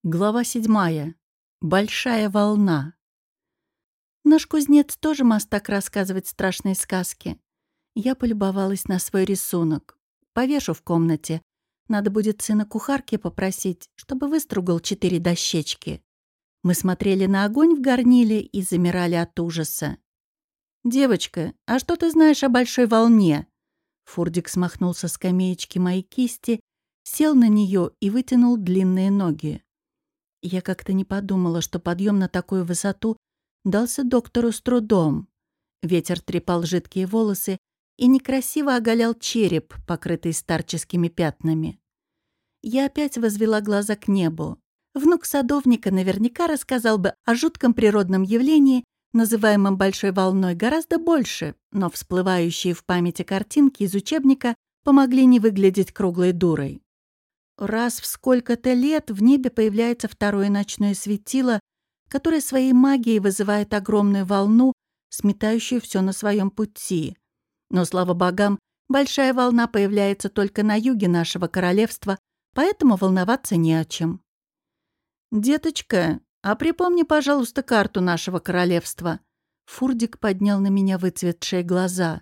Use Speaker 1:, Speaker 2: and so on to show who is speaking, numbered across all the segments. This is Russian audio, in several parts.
Speaker 1: Глава 7. Большая волна. Наш кузнец тоже мастак рассказывать страшные сказки. Я полюбовалась на свой рисунок. Повешу в комнате. Надо будет сына кухарки попросить, чтобы выстругал 4 дощечки. Мы смотрели на огонь в горниле и замирали от ужаса. «Девочка, а что ты знаешь о большой волне?» Фурдик смахнул со скамеечки мои кисти, сел на нее и вытянул длинные ноги. Я как-то не подумала, что подъем на такую высоту дался доктору с трудом. Ветер трепал жидкие волосы и некрасиво оголял череп, покрытый старческими пятнами. Я опять возвела глаза к небу. Внук садовника наверняка рассказал бы о жутком природном явлении, называемом большой волной, гораздо больше, но всплывающие в памяти картинки из учебника помогли не выглядеть круглой дурой. Раз в сколько-то лет в небе появляется второе ночное светило, которое своей магией вызывает огромную волну, сметающую все на своем пути. Но, слава богам, большая волна появляется только на юге нашего королевства, поэтому волноваться не о чем. «Деточка, а припомни, пожалуйста, карту нашего королевства». Фурдик поднял на меня выцветшие глаза.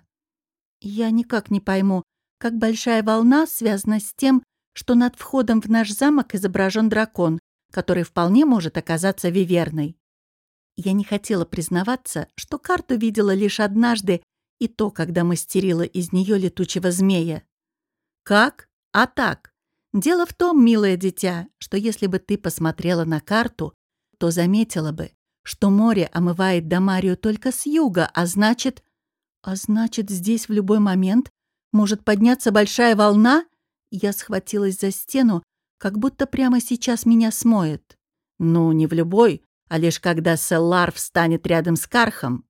Speaker 1: «Я никак не пойму, как большая волна связана с тем, что над входом в наш замок изображен дракон, который вполне может оказаться виверной». Я не хотела признаваться, что карту видела лишь однажды, и то, когда мастерила из нее летучего змея. «Как? А так. Дело в том, милое дитя, что если бы ты посмотрела на карту, то заметила бы, что море омывает Дамарию только с юга, а значит, здесь в любой момент может подняться большая волна?» Я схватилась за стену, как будто прямо сейчас меня смоет. «Ну, не в любой, а лишь когда Селлар встанет рядом с Кархом».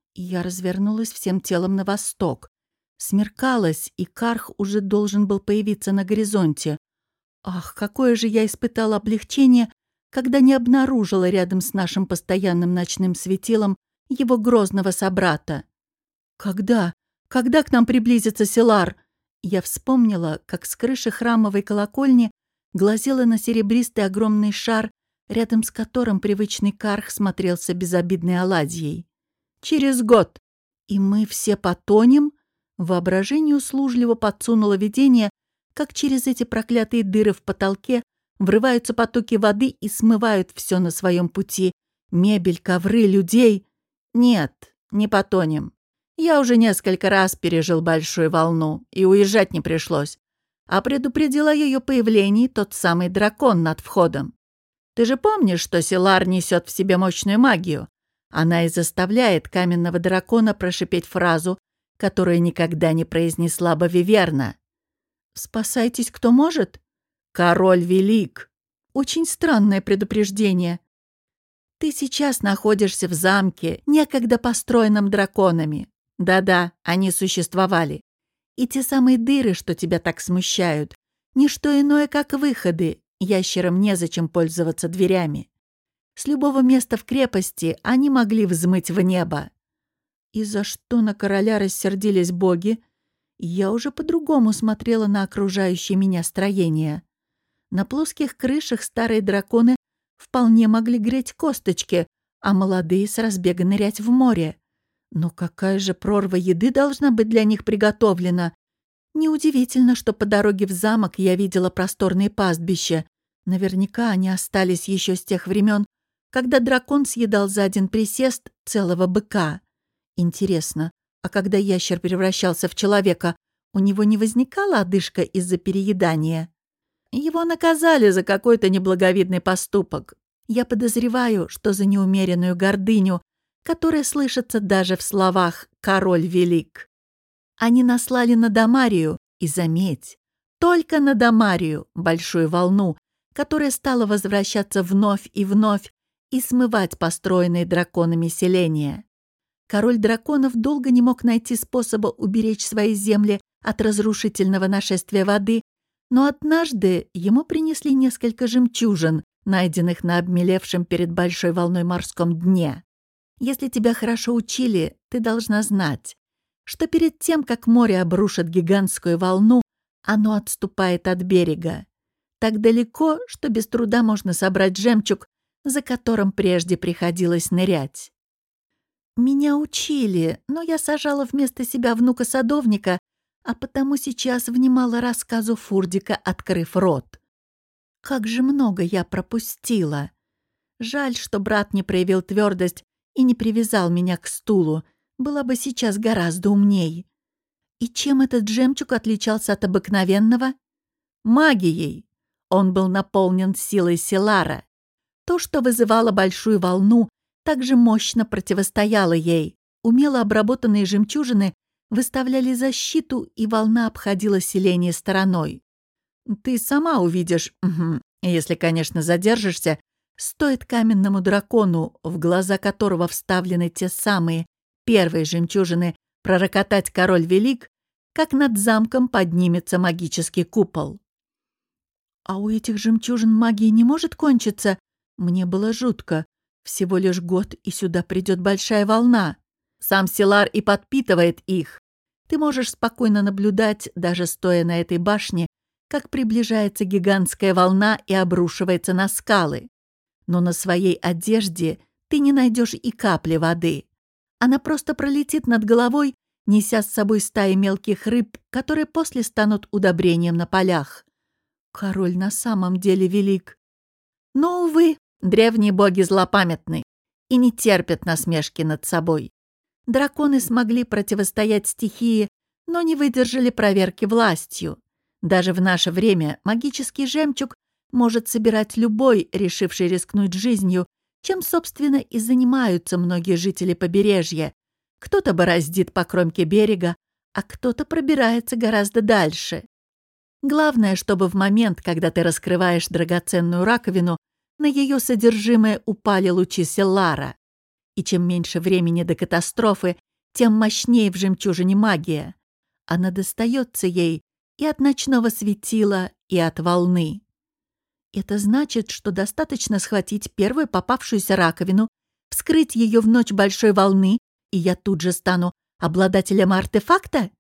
Speaker 1: Я развернулась всем телом на восток. Смеркалось, и Карх уже должен был появиться на горизонте. Ах, какое же я испытала облегчение, когда не обнаружила рядом с нашим постоянным ночным светилом его грозного собрата. «Когда? Когда к нам приблизится Селлар?» Я вспомнила, как с крыши храмовой колокольни глазела на серебристый огромный шар, рядом с которым привычный Карх смотрелся безобидной оладьей. «Через год! И мы все потонем?» Воображение услужливо подсунуло видение, как через эти проклятые дыры в потолке врываются потоки воды и смывают все на своем пути. Мебель, ковры, людей. «Нет, не потонем. Я уже несколько раз пережил большую волну, и уезжать не пришлось. А предупредил о ее появлении тот самый дракон над входом. Ты же помнишь, что Селлар несет в себе мощную магию? Она и заставляет каменного дракона прошипеть фразу, которую никогда не произнесла бы виверна. «Спасайтесь, кто может?» «Король велик». Очень странное предупреждение. Ты сейчас находишься в замке, некогда построенном драконами. Да-да, они существовали. И те самые дыры, что тебя так смущают, не что иное, как выходы. Ящерам незачем пользоваться дверями. С любого места в крепости они могли взмыть в небо. И за что на короля рассердились боги? Я уже по-другому смотрела на окружающее меня строение. На плоских крышах старые драконы вполне могли греть косточки, а молодые с разбега нырять в море. Но какая же прорва еды должна быть для них приготовлена? Неудивительно, что по дороге в замок я видела просторные пастбища. Наверняка они остались еще с тех времен, когда дракон съедал за один присест целого быка. Интересно, а когда ящер превращался в человека, у него не возникала одышка из-за переедания? Его наказали за какой-то неблаговидный поступок. Я подозреваю, что за неумеренную гордыню, которая слышится даже в словах «король велик». Они наслали на Дамарию, и заметь, только на Дамарию, большую волну, которая стала возвращаться вновь и смывать построенные драконами селения. Король драконов долго не мог найти способа уберечь свои земли от разрушительного нашествия воды, но однажды ему принесли несколько жемчужин, найденных на обмелевшем перед большой волной морском дне. Если тебя хорошо учили, ты должна знать, что перед тем, как море обрушит гигантскую волну, оно отступает от берега. Так далеко, что без труда можно собрать жемчуг, за которым прежде приходилось нырять. Меня учили, но я сажала вместо себя внука-садовника, а потому сейчас внимала рассказу Фурдика, открыв рот. Как же много я пропустила. Жаль, что брат не проявил твердость и не привязал меня к стулу. Была бы сейчас гораздо умней. И чем этот жемчуг отличался от обыкновенного? Магией. Он был наполнен силой Силара. То, что вызывало большую волну, также мощно противостояло ей. Умело обработанные жемчужины выставляли защиту, и волна обходила селение стороной. Ты сама увидишь, если, конечно, задержишься, стоит каменному дракону, в глаза которого вставлены те самые первые жемчужины, пророкотать «Король велик», как над замком поднимется магический купол. А у этих жемчужин магия не может кончиться? Мне было жутко. Всего лишь год, и сюда придет большая волна. Сам Силар и подпитывает их. Ты можешь спокойно наблюдать, даже стоя на этой башне, как приближается гигантская волна и обрушивается на скалы. Но на своей одежде ты не найдешь и капли воды. Она просто пролетит над головой, неся с собой стаи мелких рыб, которые после станут удобрением на полях. Король на самом деле велик. Но, увы, древние боги злопамятны и не терпят насмешки над собой. Драконы смогли противостоять стихии, но не выдержали проверки властью. Даже в наше время магический жемчуг может собирать любой, решивший рискнуть жизнью, чем, собственно, и занимаются многие жители побережья. Кто-то бороздит по кромке берега, а кто-то пробирается гораздо дальше. Главное, чтобы в момент, когда ты раскрываешь драгоценную раковину, на ее содержимое упали лучи Силара. И чем меньше времени до катастрофы, тем мощнее в жемчужине магия. Она достается ей и от ночного светила, и от волны. Это значит, что достаточно схватить первую попавшуюся раковину, вскрыть ее в ночь большой волны, и я тут же стану обладателем артефакта?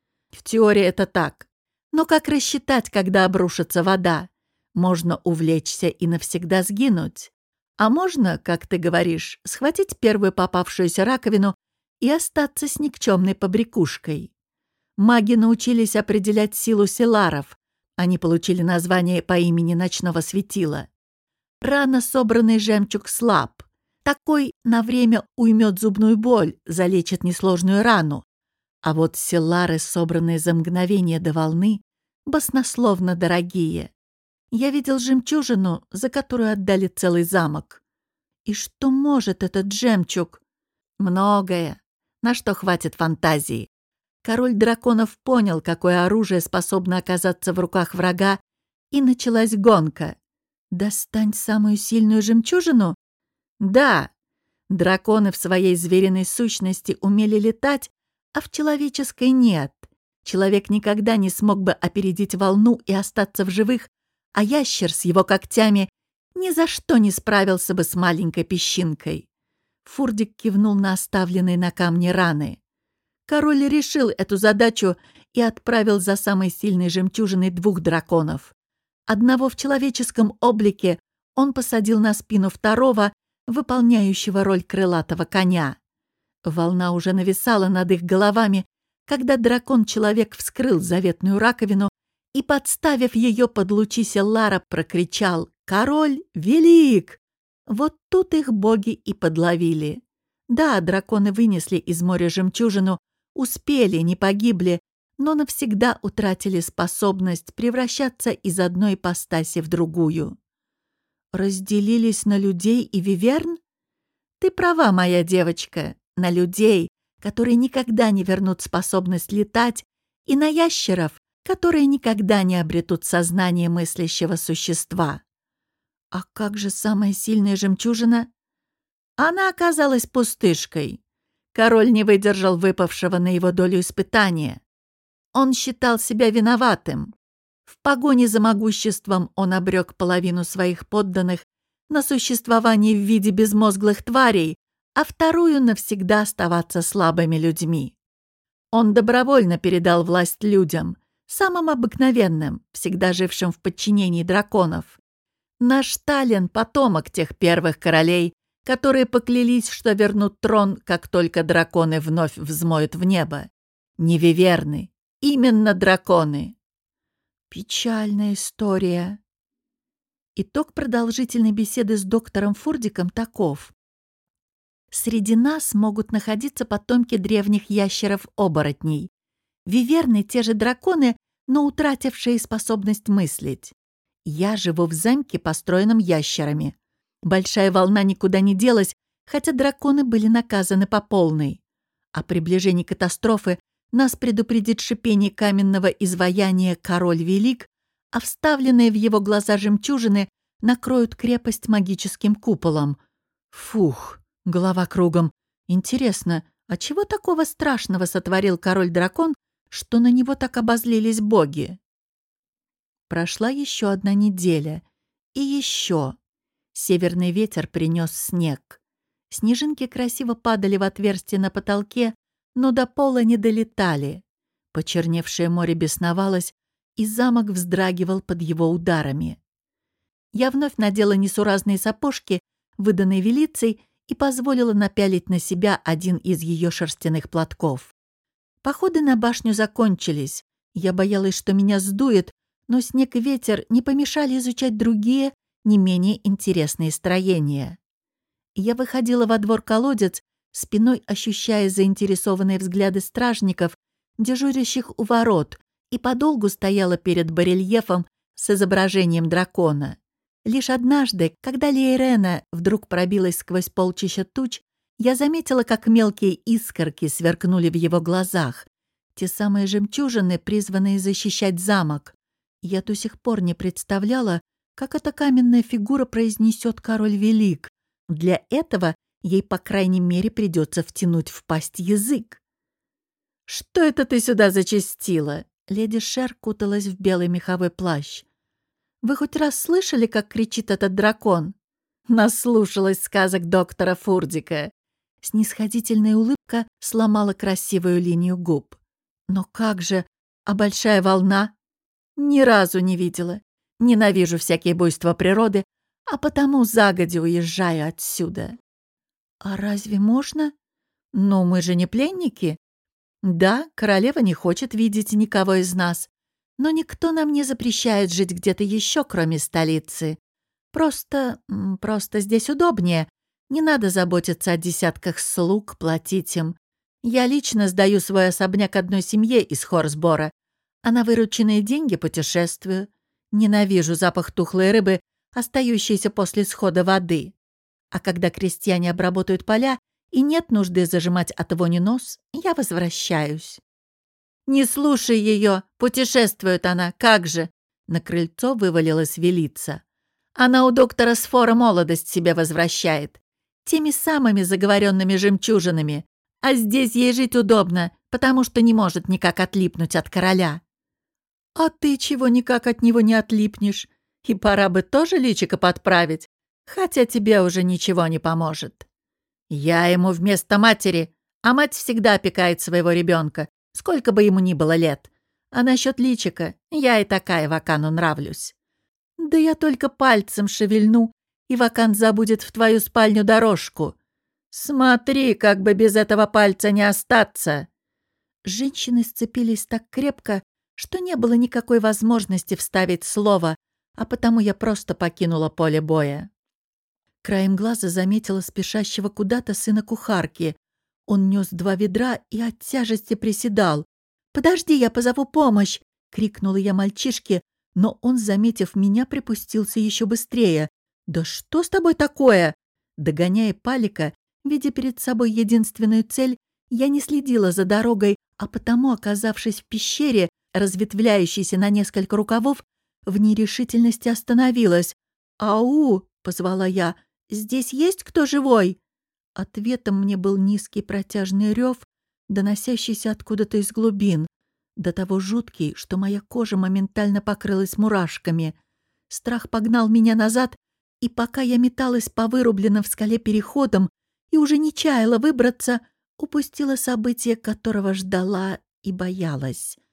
Speaker 1: В теории это так. Но как рассчитать, когда обрушится вода? Можно увлечься и навсегда сгинуть. А можно, как ты говоришь, схватить первую попавшуюся раковину и остаться с никчемной побрякушкой. Маги научились определять силу Силаров. Они получили название по имени ночного светила. Рано собранный жемчуг слаб. Такой на время уймет зубную боль, залечит несложную рану. А вот Силары, собранные за мгновение до волны, баснословно дорогие. Я видел жемчужину, за которую отдали целый замок. И что может этот жемчуг? Многое, на что хватит фантазии. Король драконов понял, какое оружие способно оказаться в руках врага, и началась гонка. «Достань самую сильную жемчужину?» Да, драконы в своей звериной сущности умели летать, а в человеческой нет. Человек никогда не смог бы опередить волну и остаться в живых, а ящер с его когтями ни за что не справился бы с маленькой песчинкой. Фурдик кивнул на оставленные на камне раны. Король решил эту задачу и отправил за самой сильной жемчужиной 2 драконов. Одного в человеческом облике он посадил на спину второго, выполняющего роль крылатого коня. Волна уже нависала над их головами, когда дракон-человек вскрыл заветную раковину и, подставив ее под лучи Силара, прокричал «Король велик!». Вот тут их боги и подловили. Да, драконы вынесли из моря жемчужину, успели, не погибли, но навсегда утратили способность превращаться из одной ипостаси в другую. Разделились на людей и виверн? Ты права, моя девочка, на людей, которые никогда не вернут способность летать, и на ящеров, которые никогда не обретут сознание мыслящего существа. А как же самая сильная жемчужина? Она оказалась пустышкой. Король не выдержал выпавшего на его долю испытания. Он считал себя виноватым. В погоне за могуществом он обрек половину своих подданных на существование в виде безмозглых тварей, а вторую навсегда оставаться слабыми людьми. Он добровольно передал власть людям, самым обыкновенным, всегда жившим в подчинении драконов. Наш Тален — потомок тех первых королей, которые поклялись, что вернут трон, как только драконы вновь взмоют в небо. Не виверны, именно драконы. Печальная история. Итог продолжительной беседы с доктором Фурдиком таков. Среди нас могут находиться потомки древних ящеров-оборотней. Виверны — те же драконы, но утратившие способность мыслить. Я живу в замке, построенном ящерами. Большая волна никуда не делась, хотя драконы были наказаны по полной. О приближении катастрофы нас предупредит шипение каменного изваяния «Король Велик», а вставленные в его глаза жемчужины накроют крепость магическим куполом. Фух, голова кругом. Интересно, а чего такого страшного сотворил король-дракон, что на него так обозлились боги? Прошла еще одна неделя. И еще. Северный ветер принес снег. Снежинки красиво падали в отверстие на потолке, но до пола не долетали. Почерневшее море бесновалось, и замок вздрагивал под его ударами. Я вновь надела несуразные сапожки, выданные Велицей, и позволила напялить на себя один из ее шерстяных платков. Походы на башню закончились. Я боялась, что меня сдует, но снег и ветер не помешали изучать другие, не менее интересные строения. Я выходила во двор-колодец, спиной ощущая заинтересованные взгляды стражников, дежурящих у ворот, и подолгу стояла перед барельефом с изображением дракона. Лишь однажды, когда Лейрена вдруг пробилась сквозь полчища туч, я заметила, как мелкие искорки сверкнули в его глазах. Те самые жемчужины, призванные защищать замок. Я до сих пор не представляла, как эта каменная фигура произнесет «Король Велик». Для этого ей, по крайней мере, придется втянуть в пасть язык. «Что это ты сюда зачастила?» Леди Шер куталась в белый меховой плащ. «Вы хоть раз слышали, как кричит этот дракон?» Наслушалась сказок доктора Фурдика. Снисходительная улыбка сломала красивую линию губ. «Но как же? А большая волна?» «Ни разу не видела. Ненавижу всякие буйства природы, а потому загодя уезжаю отсюда». «А разве можно?» «Ну, мы же не пленники». «Да, королева не хочет видеть никого из нас, но никто нам не запрещает жить где-то еще, кроме столицы. Просто здесь удобнее. Не надо заботиться о десятках слуг, платить им. Я лично сдаю свой особняк одной семье из Хорсбора, а на вырученные деньги путешествую. Ненавижу запах тухлой рыбы, остающейся после схода воды. А когда крестьяне обработают поля и нет нужды зажимать от вони нос, я возвращаюсь». «Не слушай ее, путешествует она, как же!» На крыльцо вывалилась Велица. «Она у доктора Сфора молодость себе возвращает. Теми самыми заговоренными жемчужинами. А здесь ей жить удобно, потому что не может никак отлипнуть от короля». «А ты чего никак от него не отлипнешь? И пора бы тоже личико подправить, хотя тебе уже ничего не поможет». «Я ему вместо матери, а мать всегда опекает своего ребенка, сколько бы ему ни было лет. А насчет личика я и такая Вакану нравлюсь. Да я только пальцем шевельну, и Вакан забудет в твою спальню дорожку. Смотри, как бы без этого пальца не остаться». Женщины сцепились так крепко, что не было никакой возможности вставить слово, а потому я просто покинула поле боя. Краем глаза заметила спешащего куда-то сына кухарки. Он нес 2 ведра и от тяжести приседал. «Подожди, я позову помощь!» — крикнула я мальчишке, но он, заметив меня, припустился еще быстрее. «Да что с тобой такое?» Догоняя Палика, видя перед собой единственную цель, я не следила за дорогой, а потому, оказавшись в пещере, разветвляющейся на несколько рукавов, в нерешительности остановилась. «Ау!» — позвала я. «Здесь есть кто живой?» Ответом мне был низкий протяжный рев, доносящийся откуда-то из глубин, до того жуткий, что моя кожа моментально покрылась мурашками. Страх погнал меня назад, и пока я металась по вырубленным в скале переходам и уже не чаяла выбраться, упустила событие, которого ждала и боялась.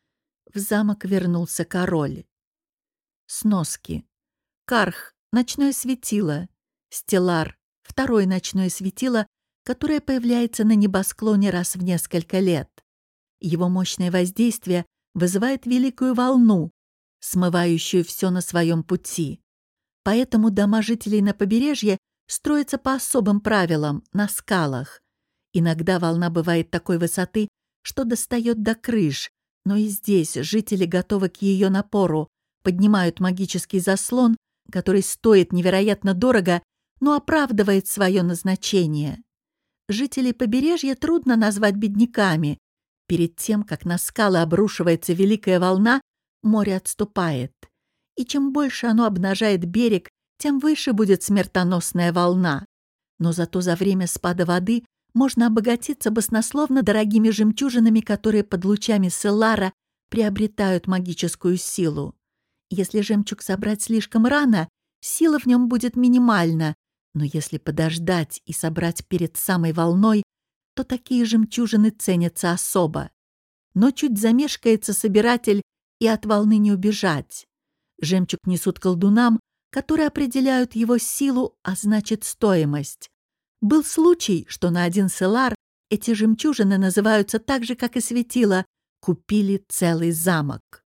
Speaker 1: В замок вернулся король. Сноски. Карх — ночное светило. Стеллар — второе ночное светило, которое появляется на небосклоне раз в несколько лет. Его мощное воздействие вызывает великую волну, смывающую все на своем пути. Поэтому дома жителей на побережье строятся по особым правилам, на скалах. Иногда волна бывает такой высоты, что достает до крыш, но и здесь жители готовы к ее напору, поднимают магический заслон, который стоит невероятно дорого, но оправдывает свое назначение. Жителей побережья трудно назвать бедняками. Перед тем, как на скалы обрушивается великая волна, море отступает. И чем больше оно обнажает берег, тем выше будет смертоносная волна. Но зато за время спада воды можно обогатиться баснословно дорогими жемчужинами, которые под лучами Селлара приобретают магическую силу. Если жемчуг собрать слишком рано, сила в нем будет минимальна, но если подождать и собрать перед самой волной, то такие жемчужины ценятся особо. Но чуть замешкается собиратель, и от волны не убежать. Жемчуг несут колдунам, которые определяют его силу, а значит стоимость. Был случай, что на один селар эти жемчужины называются так же, как и светило, купили целый замок.